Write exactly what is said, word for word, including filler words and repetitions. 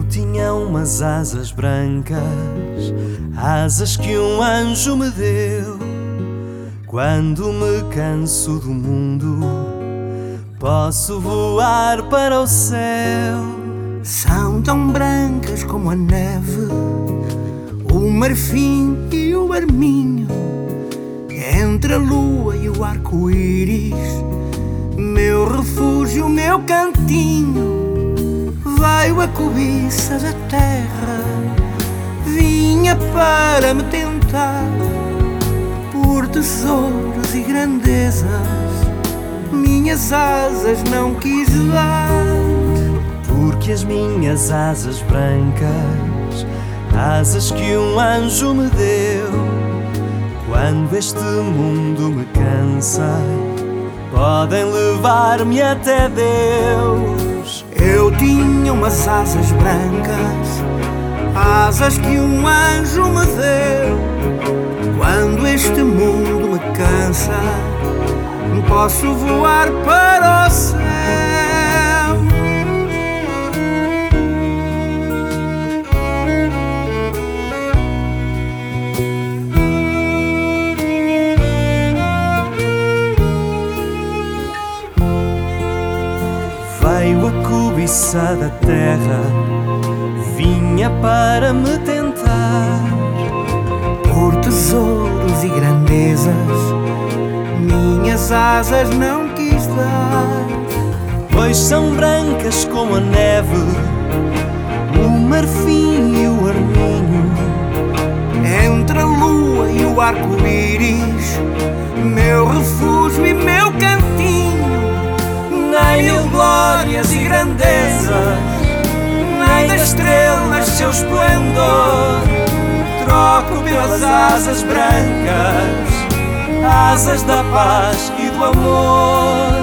tinha umas asas brancas, asas que um anjo me deu. Quando me canso do mundo, posso voar para o céu. São tão brancas como a neve, o marfim e o arminho, entre a lua e o arco-íris, meu refúgio, meu cantinho. Veio a cobiça da terra, vinha para me tentar, por tesouros e grandezas, minhas asas não quis dar. Porque as minhas asas brancas, asas que um anjo me deu, quando este mundo me cansa, podem levar-me até Deus. Eu tinha umas asas brancas, asas que um anjo me deu. Quando este mundo me cansa, posso voar para o céu. Veio a cobiça da terra, vinha para me tentar, por tesouros e grandezas, minhas asas não quis dar. Pois são brancas como a neve, o marfim e o arminho, entre a lua e o arco-íris, meu refúgio e meu cantinho. nem mil glórias e grandezas, nem das estrelas seu esplendor, troco pelas asas brancas, asas da paz e do amor.